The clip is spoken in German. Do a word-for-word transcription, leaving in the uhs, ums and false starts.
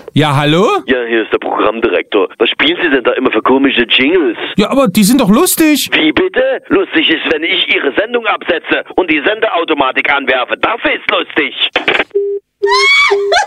Ja, hallo? Ja, hier ist der Programmdirektor. Was spielen Sie denn da immer für komische Jingles? Ja, aber die sind doch lustig. Wie bitte? Lustig ist, wenn ich Ihre Sendung absetze und die Sendeautomatik anwerfe. Das ist lustig.